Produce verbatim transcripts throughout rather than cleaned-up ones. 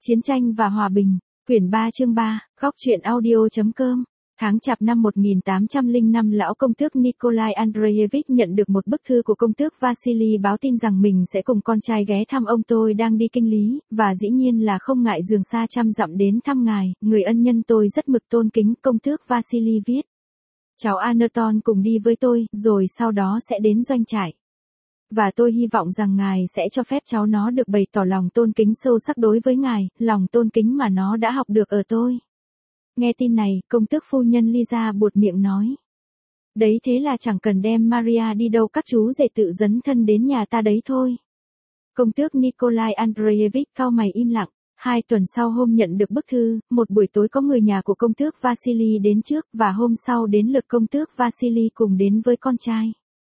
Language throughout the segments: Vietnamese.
Chiến tranh và hòa bình, quyển ba chương ba, góc truyện audio.com. Tháng Chạp năm một nghìn tám trăm lẻ năm, lão công tước Nikolai Andreevich nhận được một bức thư của công tước Vasily báo tin rằng mình sẽ cùng con trai ghé thăm ông. Tôi đang đi kinh lý, và dĩ nhiên là không ngại giường xa trăm dặm đến thăm ngài, người ân nhân tôi rất mực tôn kính. Công tước Vasily viết. Cháu Anatol cùng đi với tôi, rồi sau đó sẽ đến doanh trại. Và tôi hy vọng rằng ngài sẽ cho phép cháu nó được bày tỏ lòng tôn kính sâu sắc đối với ngài, lòng tôn kính mà nó đã học được ở tôi. Nghe tin này, công tước phu nhân Lisa buột miệng nói. Đấy thế là chẳng cần đem Maria đi đâu, các chú rể tự dấn thân đến nhà ta đấy thôi. Công tước Nikolai Andreevich cau mày im lặng. Hai tuần sau hôm nhận được bức thư, một buổi tối có người nhà của công tước Vasily đến trước, và hôm sau đến lượt công tước Vasily cùng đến với con trai.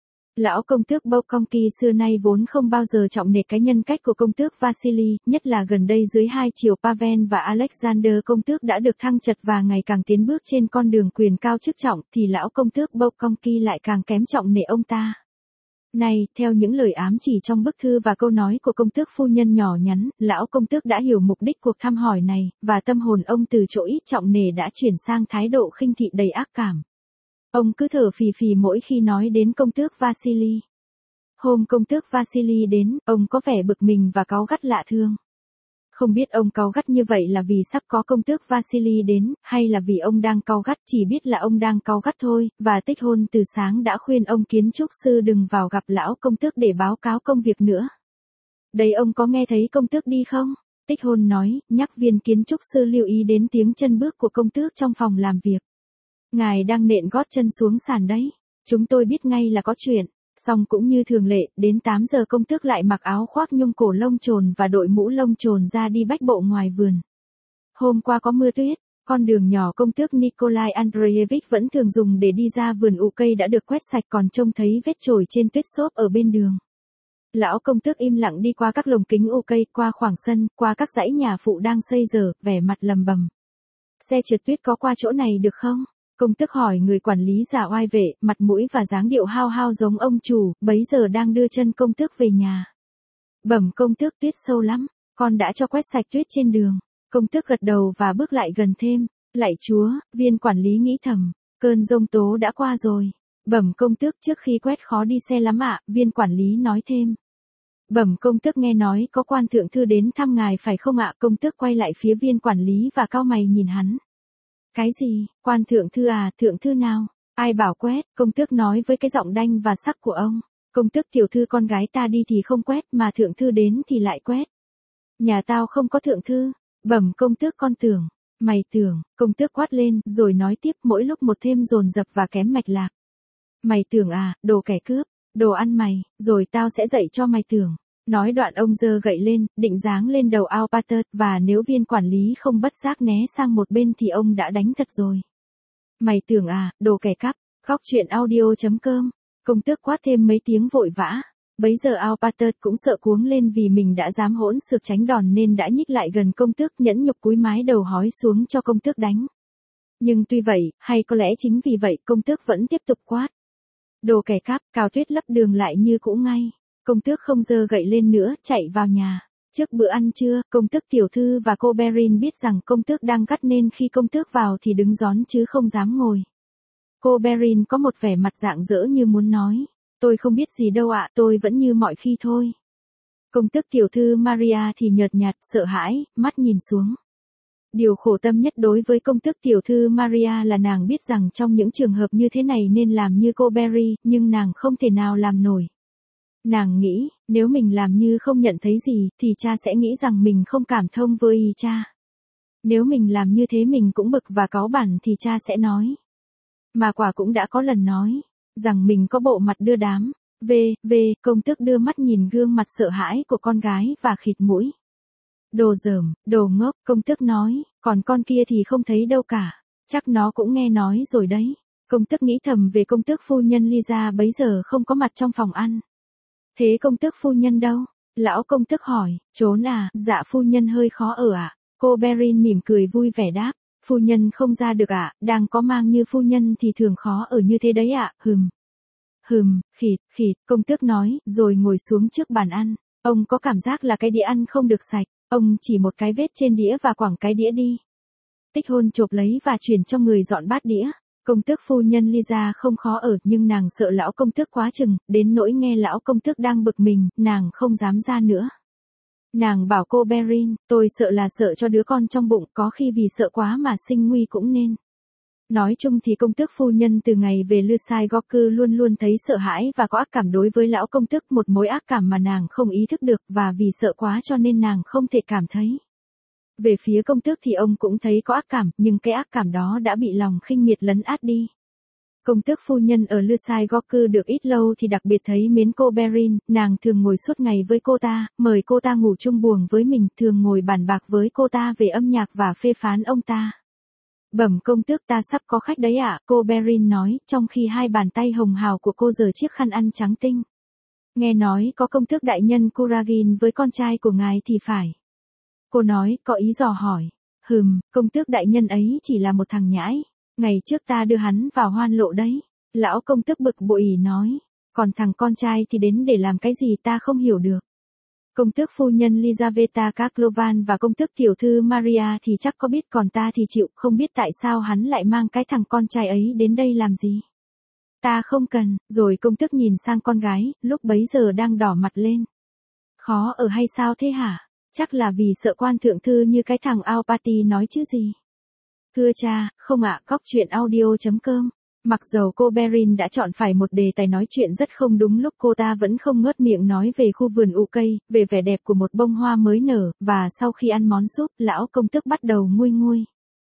Lão công tước Bolkonsky xưa nay vốn không bao giờ trọng nể cái nhân cách của công tước Vasily, nhất là gần đây dưới hai triều Pavel và Alexander công tước đã được thăng trật và ngày càng tiến bước trên con đường quyền cao chức trọng, thì lão công tước Bolkonsky lại càng kém trọng nể ông ta. Này, theo những lời ám chỉ trong bức thư và câu nói của công tước phu nhân nhỏ nhắn, lão công tước đã hiểu mục đích cuộc thăm hỏi này, và tâm hồn ông từ chỗ ít trọng nể đã chuyển sang thái độ khinh thị đầy ác cảm. Ông cứ thở phì phì mỗi khi nói đến công tước Vasily. Hôm công tước Vasily đến, ông có vẻ bực mình và cáu gắt lạ thường. Không biết ông cáu gắt như vậy là vì sắp có công tước Vasily đến, hay là vì ông đang cáu gắt, chỉ biết là ông đang cáu gắt thôi, và Tích Hôn từ sáng đã khuyên ông kiến trúc sư đừng vào gặp lão công tước để báo cáo công việc nữa. Đấy, ông có nghe thấy công tước đi không? Tích Hôn nói, nhắc viên kiến trúc sư lưu ý đến tiếng chân bước của công tước trong phòng làm việc. Ngài đang nện gót chân xuống sàn đấy. Chúng tôi biết ngay là có chuyện. Xong cũng như thường lệ, đến tám giờ công tước lại mặc áo khoác nhung cổ lông trồn và đội mũ lông trồn ra đi bách bộ ngoài vườn. Hôm qua có mưa tuyết, con đường nhỏ công tước Nikolai Andreevich vẫn thường dùng để đi ra vườn ụ cây đã được quét sạch, còn trông thấy vết chồi trên tuyết xốp ở bên đường. Lão công tước im lặng đi qua các lồng kính ụ cây, qua khoảng sân, qua các dãy nhà phụ đang xây dở, vẻ mặt lầm bầm. Xe trượt tuyết có qua chỗ này được không? Công tước hỏi người quản lý giả oai vệ, mặt mũi và dáng điệu hao hao giống ông chủ, bấy giờ đang đưa chân công tước về nhà. Bẩm công tước, tuyết sâu lắm, con đã cho quét sạch tuyết trên đường. Công tước gật đầu và bước lại gần thêm. Lạy Chúa, viên quản lý nghĩ thầm, cơn giông tố đã qua rồi. Bẩm công tước, trước khi quét khó đi xe lắm ạ, viên quản lý nói thêm. Bẩm công tước, nghe nói có quan thượng thư đến thăm ngài phải không ạ? Công tước quay lại phía viên quản lý và cau mày nhìn hắn. Cái gì, quan thượng thư à, thượng thư nào? Ai bảo quét? Công tước nói với cái giọng đanh và sắc của ông. Công tước, tiểu thư con gái ta đi thì không quét, mà thượng thư đến thì lại quét. Nhà tao không có thượng thư. Bẩm công tước, con tưởng. Mày tưởng, công tước quát lên, rồi nói tiếp mỗi lúc một thêm dồn dập và kém mạch lạc. Mày tưởng à, đồ kẻ cướp, đồ ăn mày, rồi tao sẽ dạy cho mày tưởng. Nói đoạn ông giơ gậy lên, định giáng lên đầu Alpater, và nếu viên quản lý không bất giác né sang một bên thì ông đã đánh thật rồi. Mày tưởng à, đồ kẻ cắp, góc truyện audio.com. Công tước quát thêm mấy tiếng vội vã. Bấy giờ Alpater cũng sợ cuống lên vì mình đã dám hỗn xược tránh đòn nên đã nhích lại gần công tước, nhẫn nhục cúi mái đầu hói xuống cho công tước đánh. Nhưng tuy vậy, hay có lẽ chính vì vậy, công tước vẫn tiếp tục quát. Đồ kẻ cắp, cào tuyết lấp đường lại như cũ ngay. Công tước không giơ gậy lên nữa, chạy vào nhà. Trước bữa ăn trưa, công tước tiểu thư và cô Berin biết rằng công tước đang gắt nên khi công tước vào thì đứng rón chứ không dám ngồi. Cô Berin có một vẻ mặt rạng rỡ như muốn nói. Tôi không biết gì đâu ạ, tôi vẫn như mọi khi thôi. Công tước tiểu thư Maria thì nhợt nhạt, sợ hãi, mắt nhìn xuống. Điều khổ tâm nhất đối với công tước tiểu thư Maria là nàng biết rằng trong những trường hợp như thế này nên làm như cô Berry, nhưng nàng không thể nào làm nổi. Nàng nghĩ, nếu mình làm như không nhận thấy gì, thì cha sẽ nghĩ rằng mình không cảm thông với ý cha. Nếu mình làm như thế mình cũng bực và cáu bẳn thì cha sẽ nói. Mà quả cũng đã có lần nói, rằng mình có bộ mặt đưa đám. Về, về, công tước đưa mắt nhìn gương mặt sợ hãi của con gái và khịt mũi. Đồ dởm, đồ ngốc, công tước nói, còn con kia thì không thấy đâu cả. Chắc nó cũng nghe nói rồi đấy. Công tước nghĩ thầm về công tước phu nhân Lisa bấy giờ không có mặt trong phòng ăn. Thế công tước phu nhân đâu? Lão công tước hỏi, trốn à, dạ phu nhân hơi khó ở ạ. À? Cô Berin mỉm cười vui vẻ đáp, phu nhân không ra được ạ, à? Đang có mang như phu nhân thì thường khó ở như thế đấy ạ, à? Hừm. Hừm, khịt, khịt, công tước nói, rồi ngồi xuống trước bàn ăn. Ông có cảm giác là cái đĩa ăn không được sạch. Ông chỉ một cái vết trên đĩa và quẳng cái đĩa đi. Tích hôn chộp lấy và chuyển cho người dọn bát đĩa. Công tước phu nhân Lisa không khó ở, nhưng nàng sợ lão công tước quá chừng, đến nỗi nghe lão công tước đang bực mình, nàng không dám ra nữa. Nàng bảo cô Berin, tôi sợ là sợ cho đứa con trong bụng, có khi vì sợ quá mà sinh nguy cũng nên. Nói chung thì công tước phu nhân từ ngày về Lusai Goku luôn luôn thấy sợ hãi và có ác cảm đối với lão công tước, một mối ác cảm mà nàng không ý thức được, và vì sợ quá cho nên nàng không thể cảm thấy. Về phía công tước thì ông cũng thấy có ác cảm, nhưng cái ác cảm đó đã bị lòng khinh miệt lấn át đi. Công tước phu nhân ở Lusai Goku được ít lâu thì đặc biệt thấy mến cô Berin, nàng thường ngồi suốt ngày với cô ta, mời cô ta ngủ chung buồng với mình, thường ngồi bàn bạc với cô ta về âm nhạc và phê phán ông ta. Bẩm công tước, ta sắp có khách đấy ạ, cô Berin nói, trong khi hai bàn tay hồng hào của cô giở chiếc khăn ăn trắng tinh. Nghe nói có công tước đại nhân Kuragin với con trai của ngài thì phải. Cô nói, có ý dò hỏi. Hừm, công tước đại nhân ấy chỉ là một thằng nhãi. Ngày trước ta đưa hắn vào hoan lộ đấy. Lão công tước bực bội nói. Còn thằng con trai thì đến để làm cái gì ta không hiểu được. Công tước phu nhân Lizaveta Kaklovan và công tước tiểu thư Maria thì chắc có biết, còn ta thì chịu, không biết tại sao hắn lại mang cái thằng con trai ấy đến đây làm gì. Ta không cần, rồi công tước nhìn sang con gái, lúc bấy giờ đang đỏ mặt lên. Khó ở hay sao thế hả? Chắc là vì sợ quan thượng thư như cái thằng Aupati nói chứ gì. Thưa cha, không ạ, góc chuyện audio chấm com. Mặc dầu cô Berin đã chọn phải một đề tài nói chuyện rất không đúng lúc, cô ta vẫn không ngớt miệng nói về khu vườn ụ cây, về vẻ đẹp của một bông hoa mới nở, và sau khi ăn món súp, lão công tước bắt đầu nguôi nguôi.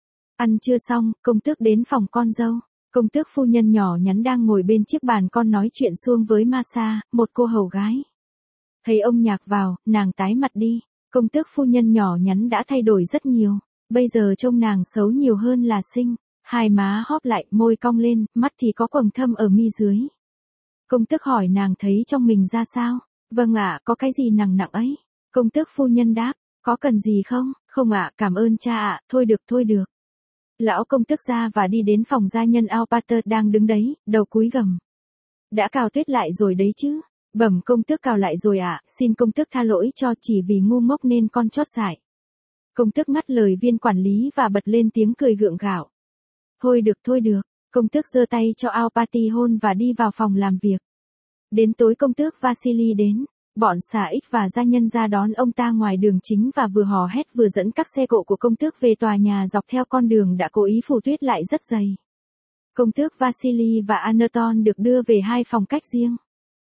Ăn chưa xong, công tước đến phòng con dâu. Công tước phu nhân nhỏ nhắn đang ngồi bên chiếc bàn con nói chuyện suông với Masa, một cô hầu gái. Thấy ông nhạc vào, nàng tái mặt đi. Công tước phu nhân nhỏ nhắn đã thay đổi rất nhiều. Bây giờ trông nàng xấu nhiều hơn là xinh. Hai má hóp lại, môi cong lên, mắt thì có quầng thâm ở mi dưới. Công tước hỏi nàng thấy trong mình ra sao? Vâng ạ, có cái gì nặng nặng ấy? Công tước phu nhân đáp, có cần gì không? Không ạ, cảm ơn cha ạ, thôi được thôi được. Lão công tước ra và đi đến phòng gia nhân Alpater đang đứng đấy, đầu cúi gầm. Đã cào tuyết lại rồi đấy chứ? Bẩm công tước cào lại rồi ạ, xin công tước tha lỗi cho, chỉ vì ngu ngốc nên con chót dại. Công tước ngắt lời viên quản lý và bật lên tiếng cười gượng gạo. Thôi được thôi được, công tước giơ tay cho Aupati hôn và đi vào phòng làm việc. Đến tối công tước Vasily đến, bọn xà ích và gia nhân ra đón ông ta ngoài đường chính và vừa hò hét vừa dẫn các xe cộ của công tước về tòa nhà dọc theo con đường đã cố ý phủ tuyết lại rất dày. Công tước Vasily và Anaton được đưa về hai phòng cách riêng.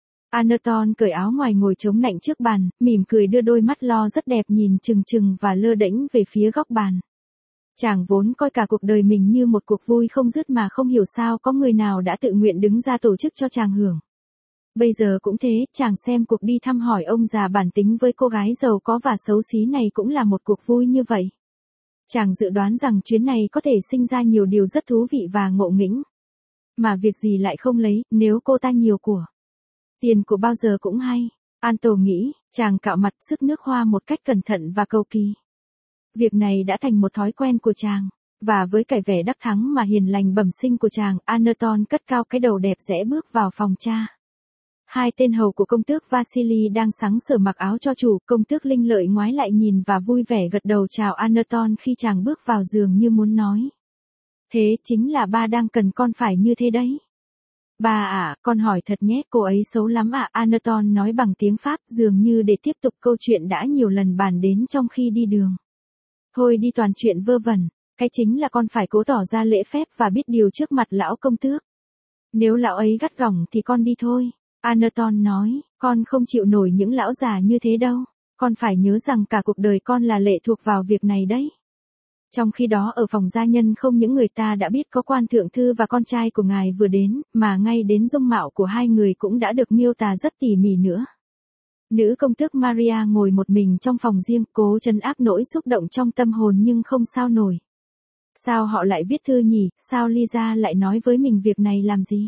Anaton cởi áo ngoài ngồi chống nạnh trước bàn, mỉm cười đưa đôi mắt lo rất đẹp nhìn chừng chừng và lơ đễnh về phía góc bàn. Chàng vốn coi cả cuộc đời mình như một cuộc vui không dứt mà không hiểu sao có người nào đã tự nguyện đứng ra tổ chức cho chàng hưởng. Bây giờ cũng thế, chàng xem cuộc đi thăm hỏi ông già bản tính với cô gái giàu có và xấu xí này cũng là một cuộc vui như vậy. Chàng dự đoán rằng chuyến này có thể sinh ra nhiều điều rất thú vị và ngộ nghĩnh. Mà việc gì lại không lấy, nếu cô ta nhiều của. Tiền của bao giờ cũng hay. Anto nghĩ, chàng cạo mặt sức nước hoa một cách cẩn thận và cầu kỳ. Việc này đã thành một thói quen của chàng. Và với cái vẻ đắc thắng mà hiền lành bẩm sinh của chàng, Anaton cất cao cái đầu đẹp rẽ bước vào phòng cha. Hai tên hầu của công tước Vasily đang sắng sờ mặc áo cho chủ, công tước Linh Lợi ngoái lại nhìn và vui vẻ gật đầu chào Anaton khi chàng bước vào giường như muốn nói. Thế chính là ba đang cần con phải như thế đấy. Ba à, con hỏi thật nhé, cô ấy xấu lắm ạ, à? Anaton nói bằng tiếng Pháp dường như để tiếp tục câu chuyện đã nhiều lần bàn đến trong khi đi đường. Thôi đi toàn chuyện vơ vẩn, cái chính là con phải cố tỏ ra lễ phép và biết điều trước mặt lão công tước. Nếu lão ấy gắt gỏng thì con đi thôi. Anaton nói, con không chịu nổi những lão già như thế đâu, con phải nhớ rằng cả cuộc đời con là lệ thuộc vào việc này đấy. Trong khi đó ở phòng gia nhân không những người ta đã biết có quan thượng thư và con trai của ngài vừa đến, mà ngay đến dung mạo của hai người cũng đã được miêu tả rất tỉ mỉ nữa. Nữ công tước Maria ngồi một mình trong phòng riêng, cố trấn áp nỗi xúc động trong tâm hồn nhưng không sao nổi. Sao họ lại viết thư nhỉ, sao Lisa lại nói với mình việc này làm gì?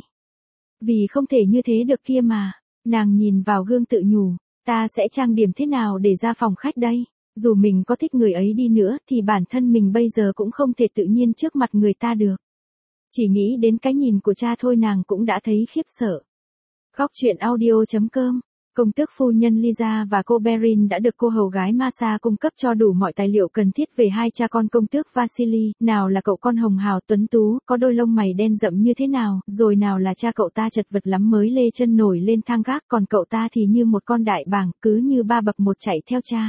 Vì không thể như thế được kia mà. Nàng nhìn vào gương tự nhủ, ta sẽ trang điểm thế nào để ra phòng khách đây? Dù mình có thích người ấy đi nữa thì bản thân mình bây giờ cũng không thể tự nhiên trước mặt người ta được. Chỉ nghĩ đến cái nhìn của cha thôi nàng cũng đã thấy khiếp sợ. Góc chuyện audio chấm com Công tước phu nhân Lisa và cô Perrin đã được cô hầu gái Masha cung cấp cho đủ mọi tài liệu cần thiết về hai cha con công tước Vasily, nào là cậu con hồng hào tuấn tú, có đôi lông mày đen rậm như thế nào, rồi nào là cha cậu ta chật vật lắm mới lê chân nổi lên thang gác, còn cậu ta thì như một con đại bàng, cứ như ba bậc một chạy theo cha.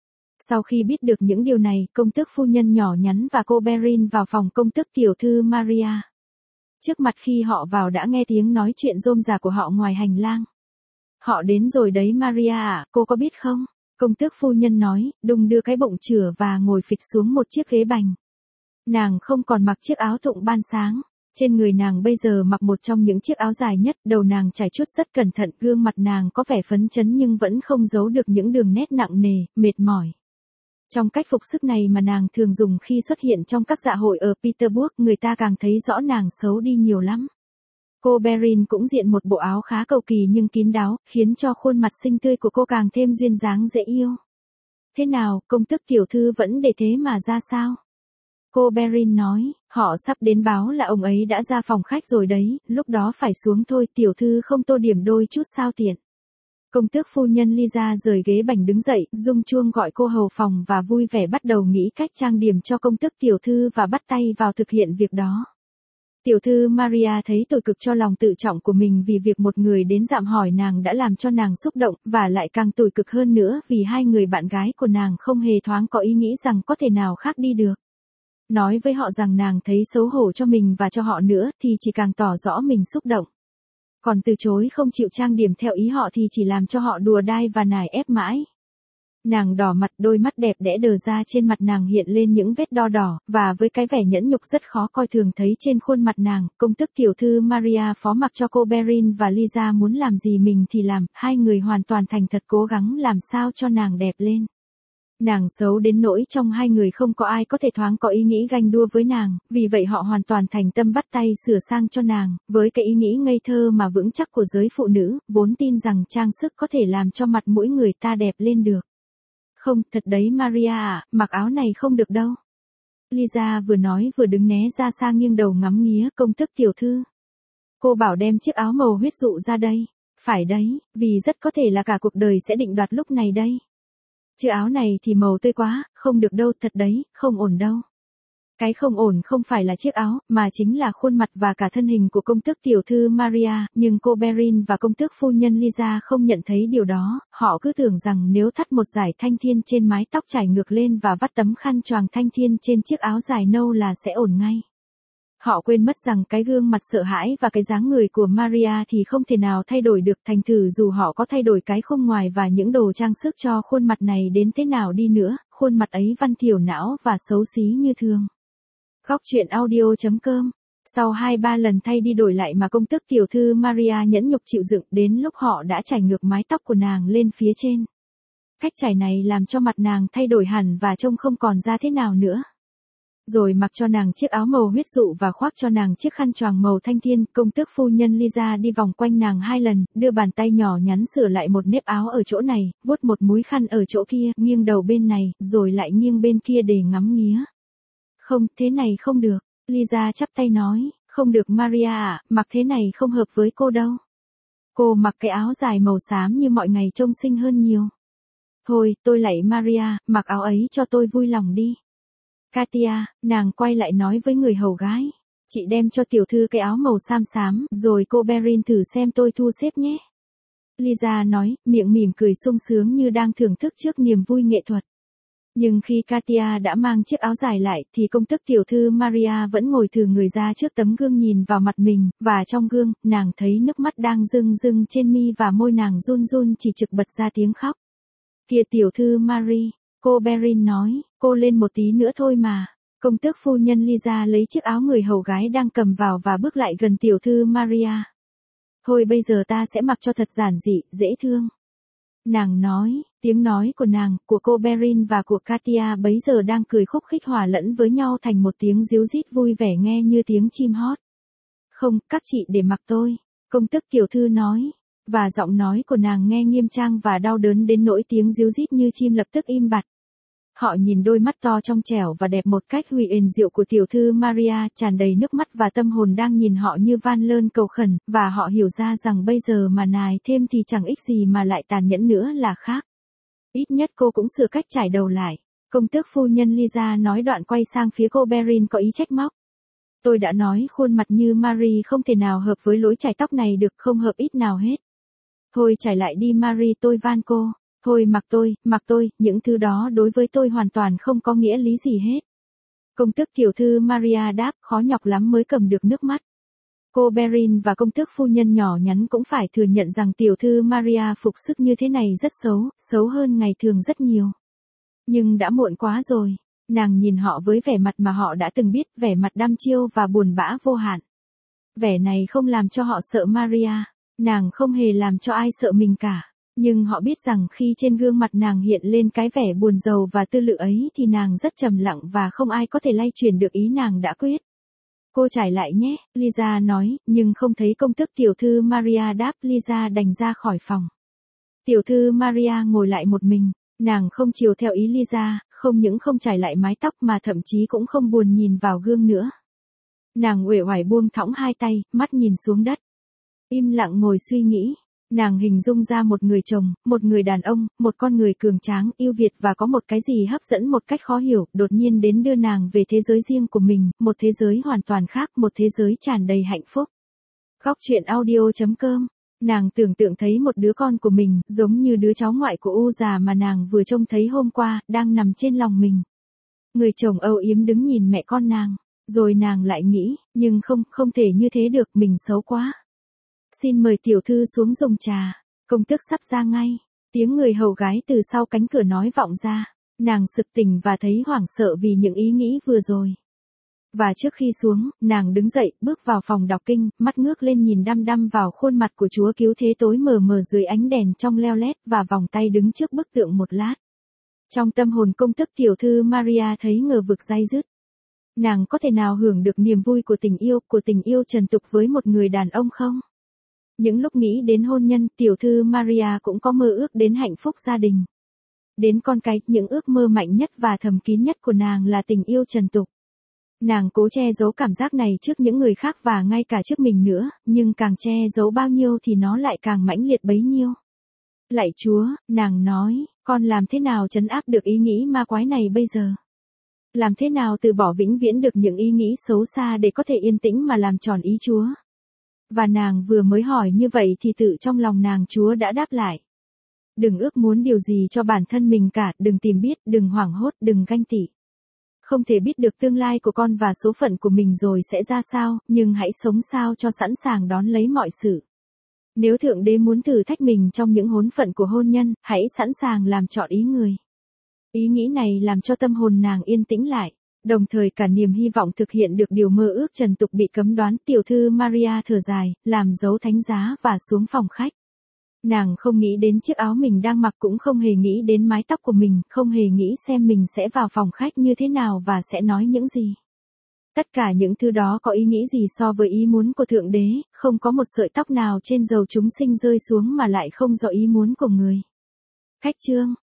Sau khi biết được những điều này, công tước phu nhân nhỏ nhắn và cô Perrin vào phòng công tước tiểu thư Maria. Trước mặt khi họ vào đã nghe tiếng nói chuyện rôm rả của họ ngoài hành lang. Họ đến rồi đấy Maria ạ, cô có biết không? Công tước phu nhân nói, đùng đưa cái bụng chửa và ngồi phịch xuống một chiếc ghế bành. Nàng không còn mặc chiếc áo thụng ban sáng. Trên người nàng bây giờ mặc một trong những chiếc áo dài nhất, đầu nàng trải chuốt rất cẩn thận, gương mặt nàng có vẻ phấn chấn nhưng vẫn không giấu được những đường nét nặng nề, mệt mỏi. Trong cách phục sức này mà nàng thường dùng khi xuất hiện trong các dạ hội ở Petersburg, người ta càng thấy rõ nàng xấu đi nhiều lắm. Cô Perrin cũng diện một bộ áo khá cầu kỳ nhưng kín đáo, khiến cho khuôn mặt xinh tươi của cô càng thêm duyên dáng dễ yêu. Thế nào, công tước tiểu thư vẫn để thế mà ra sao? Cô Perrin nói, họ sắp đến báo là ông ấy đã ra phòng khách rồi đấy, lúc đó phải xuống thôi, tiểu thư không tô điểm đôi chút sao tiện. Công tước phu nhân Lisa rời ghế bành đứng dậy, rung chuông gọi cô hầu phòng và vui vẻ bắt đầu nghĩ cách trang điểm cho công tước tiểu thư và bắt tay vào thực hiện việc đó. Tiểu thư Maria thấy tủi cực cho lòng tự trọng của mình vì việc một người đến dạm hỏi nàng đã làm cho nàng xúc động, và lại càng tủi cực hơn nữa vì hai người bạn gái của nàng không hề thoáng có ý nghĩ rằng có thể nào khác đi được. Nói với họ rằng nàng thấy xấu hổ cho mình và cho họ nữa thì chỉ càng tỏ rõ mình xúc động. Còn từ chối không chịu trang điểm theo ý họ thì chỉ làm cho họ đùa đai và nài ép mãi. Nàng đỏ mặt, đôi mắt đẹp đẽ đờ ra trên mặt nàng hiện lên những vết đo đỏ, và với cái vẻ nhẫn nhục rất khó coi thường thấy trên khuôn mặt nàng, công tước tiểu thư Maria phó mặc cho cô Perrin và Lisa muốn làm gì mình thì làm, hai người hoàn toàn thành thật cố gắng làm sao cho nàng đẹp lên. Nàng xấu đến nỗi trong hai người không có ai có thể thoáng có ý nghĩ ganh đua với nàng, vì vậy họ hoàn toàn thành tâm bắt tay sửa sang cho nàng, với cái ý nghĩ ngây thơ mà vững chắc của giới phụ nữ, vốn tin rằng trang sức có thể làm cho mặt mũi người ta đẹp lên được. Không, thật đấy Maria ạ, mặc áo này không được đâu. Lisa vừa nói vừa đứng né ra xa nghiêng đầu ngắm nghía công tước tiểu thư. Cô bảo đem chiếc áo màu huyết dụ ra đây. Phải đấy, vì rất có thể là cả cuộc đời sẽ định đoạt lúc này đây. Chứ áo này thì màu tươi quá, không được đâu, thật đấy, không ổn đâu. Cái không ổn không phải là chiếc áo, mà chính là khuôn mặt và cả thân hình của công tước tiểu thư Maria, nhưng cô Perrin và công tước phu nhân Lisa không nhận thấy điều đó, họ cứ tưởng rằng nếu thắt một dải thanh thiên trên mái tóc trải ngược lên và vắt tấm khăn choàng thanh thiên trên chiếc áo dài nâu là sẽ ổn ngay. Họ quên mất rằng cái gương mặt sợ hãi và cái dáng người của Maria thì không thể nào thay đổi được, thành thử dù họ có thay đổi cái khung ngoài và những đồ trang sức cho khuôn mặt này đến thế nào đi nữa, khuôn mặt ấy văn thiểu não và xấu xí như thường. Góc truyện audio chấm com. Sau hai ba lần thay đi đổi lại mà công tước tiểu thư Maria nhẫn nhục chịu đựng, đến lúc họ đã chải ngược mái tóc của nàng lên phía trên. Cách chải này làm cho mặt nàng thay đổi hẳn và trông không còn ra thế nào nữa. Rồi mặc cho nàng chiếc áo màu huyết dụ và khoác cho nàng chiếc khăn choàng màu thanh thiên, công tước phu nhân Lisa đi vòng quanh nàng hai lần, đưa bàn tay nhỏ nhắn sửa lại một nếp áo ở chỗ này, vuốt một múi khăn ở chỗ kia, nghiêng đầu bên này, rồi lại nghiêng bên kia để ngắm nghía. Không, thế này không được. Lisa chắp tay nói, không được Maria ạ, mặc thế này không hợp với cô đâu. Cô mặc cái áo dài màu xám như mọi ngày trông xinh hơn nhiều. Thôi, tôi lạy Maria, mặc áo ấy cho tôi vui lòng đi. Katia, nàng quay lại nói với người hầu gái. Chị đem cho tiểu thư cái áo màu xám xám, rồi cô Perrin thử xem tôi thu xếp nhé. Lisa nói, miệng mỉm cười sung sướng như đang thưởng thức trước niềm vui nghệ thuật. Nhưng khi Katia đã mang chiếc áo dài lại, thì công tước tiểu thư Maria vẫn ngồi thừ người ra trước tấm gương nhìn vào mặt mình, và trong gương, nàng thấy nước mắt đang rưng rưng trên mi và môi nàng run run chỉ trực bật ra tiếng khóc. Kìa tiểu thư Marie, cô Perrin nói, cô lên một tí nữa thôi mà. Công tước phu nhân Lisa lấy chiếc áo người hầu gái đang cầm vào và bước lại gần tiểu thư Maria. Thôi bây giờ ta sẽ mặc cho thật giản dị, dễ thương. Nàng nói, tiếng nói của nàng, của cô Perrin và của Katia bấy giờ đang cười khúc khích hòa lẫn với nhau thành một tiếng ríu rít vui vẻ nghe như tiếng chim hót. Không, các chị để mặc tôi, công tước tiểu thư nói, và giọng nói của nàng nghe nghiêm trang và đau đớn đến nỗi tiếng ríu rít như chim lập tức im bặt. Họ nhìn đôi mắt to trong trẻo và đẹp một cách huyền diệu của tiểu thư Maria, tràn đầy nước mắt và tâm hồn đang nhìn họ như van lơn cầu khẩn, và họ hiểu ra rằng bây giờ mà nài thêm thì chẳng ích gì mà lại tàn nhẫn nữa là khác. Ít nhất cô cũng sửa cách chải đầu lại. Công tước phu nhân Lisa nói, đoạn quay sang phía cô Berin có ý trách móc. Tôi đã nói khuôn mặt như Marie không thể nào hợp với lối chải tóc này được, không hợp ít nào hết. Thôi chải lại đi Marie, tôi van cô. Thôi mặc tôi, mặc tôi, những thứ đó đối với tôi hoàn toàn không có nghĩa lý gì hết. Công tước tiểu thư Maria đáp, khó nhọc lắm mới cầm được nước mắt. Cô Berin và công tước phu nhân nhỏ nhắn cũng phải thừa nhận rằng tiểu thư Maria phục sức như thế này rất xấu, xấu hơn ngày thường rất nhiều. Nhưng đã muộn quá rồi. Nàng nhìn họ với vẻ mặt mà họ đã từng biết, vẻ mặt đăm chiêu và buồn bã vô hạn. Vẻ này không làm cho họ sợ Maria. Nàng không hề làm cho ai sợ mình cả. Nhưng họ biết rằng khi trên gương mặt nàng hiện lên cái vẻ buồn rầu và tư lự ấy thì nàng rất trầm lặng và không ai có thể lay chuyển được ý nàng đã quyết. Cô trải lại nhé, Lisa nói, nhưng không thấy công tước tiểu thư Maria đáp. Lisa đành ra khỏi phòng. Tiểu thư Maria ngồi lại một mình, nàng không chiều theo ý Lisa, không những không trải lại mái tóc mà thậm chí cũng không buồn nhìn vào gương nữa. Nàng uể oải buông thõng hai tay, mắt nhìn xuống đất. Im lặng ngồi suy nghĩ. Nàng hình dung ra một người chồng, một người đàn ông, một con người cường tráng, yêu Việt và có một cái gì hấp dẫn một cách khó hiểu, đột nhiên đến đưa nàng về thế giới riêng của mình, một thế giới hoàn toàn khác, một thế giới tràn đầy hạnh phúc. Góc truyện audio chấm com. Nàng tưởng tượng thấy một đứa con của mình, giống như đứa cháu ngoại của U già mà nàng vừa trông thấy hôm qua, đang nằm trên lòng mình. Người chồng âu yếm đứng nhìn mẹ con nàng, rồi nàng lại nghĩ, nhưng không, không thể như thế được, mình xấu quá. Xin mời tiểu thư xuống dùng trà. Công tước sắp ra ngay. Tiếng người hầu gái từ sau cánh cửa nói vọng ra. Nàng sực tỉnh và thấy hoảng sợ vì những ý nghĩ vừa rồi. Và trước khi xuống, nàng đứng dậy, bước vào phòng đọc kinh, mắt ngước lên nhìn đăm đăm vào khuôn mặt của Chúa Cứu Thế tối mờ mờ dưới ánh đèn trong leo lét và vòng tay đứng trước bức tượng một lát. Trong tâm hồn công tước tiểu thư Maria thấy ngờ vực day dứt. Nàng có thể nào hưởng được niềm vui của tình yêu, của tình yêu trần tục với một người đàn ông không? Những lúc nghĩ đến hôn nhân, tiểu thư Maria cũng có mơ ước đến hạnh phúc gia đình. Đến con cái, những ước mơ mạnh nhất và thầm kín nhất của nàng là tình yêu trần tục. Nàng cố che giấu cảm giác này trước những người khác và ngay cả trước mình nữa, nhưng càng che giấu bao nhiêu thì nó lại càng mãnh liệt bấy nhiêu. Lạy Chúa, nàng nói, con làm thế nào trấn áp được ý nghĩ ma quái này bây giờ? Làm thế nào từ bỏ vĩnh viễn được những ý nghĩ xấu xa để có thể yên tĩnh mà làm tròn ý Chúa? Và nàng vừa mới hỏi như vậy thì tự trong lòng nàng Chúa đã đáp lại. Đừng ước muốn điều gì cho bản thân mình cả, đừng tìm biết, đừng hoảng hốt, đừng ganh tị. Không thể biết được tương lai của con và số phận của mình rồi sẽ ra sao, nhưng hãy sống sao cho sẵn sàng đón lấy mọi sự. Nếu Thượng Đế muốn thử thách mình trong những hốn phận của hôn nhân, hãy sẵn sàng làm trọn ý người. Ý nghĩ này làm cho tâm hồn nàng yên tĩnh lại. Đồng thời cả niềm hy vọng thực hiện được điều mơ ước trần tục bị cấm đoán. Tiểu thư Maria thở dài, làm dấu thánh giá và xuống phòng khách. Nàng không nghĩ đến chiếc áo mình đang mặc, cũng không hề nghĩ đến mái tóc của mình, không hề nghĩ xem mình sẽ vào phòng khách như thế nào và sẽ nói những gì. Tất cả những thứ đó có ý nghĩ gì so với ý muốn của Thượng Đế, không có một sợi tóc nào trên dầu chúng sinh rơi xuống mà lại không do ý muốn của người. Khách chương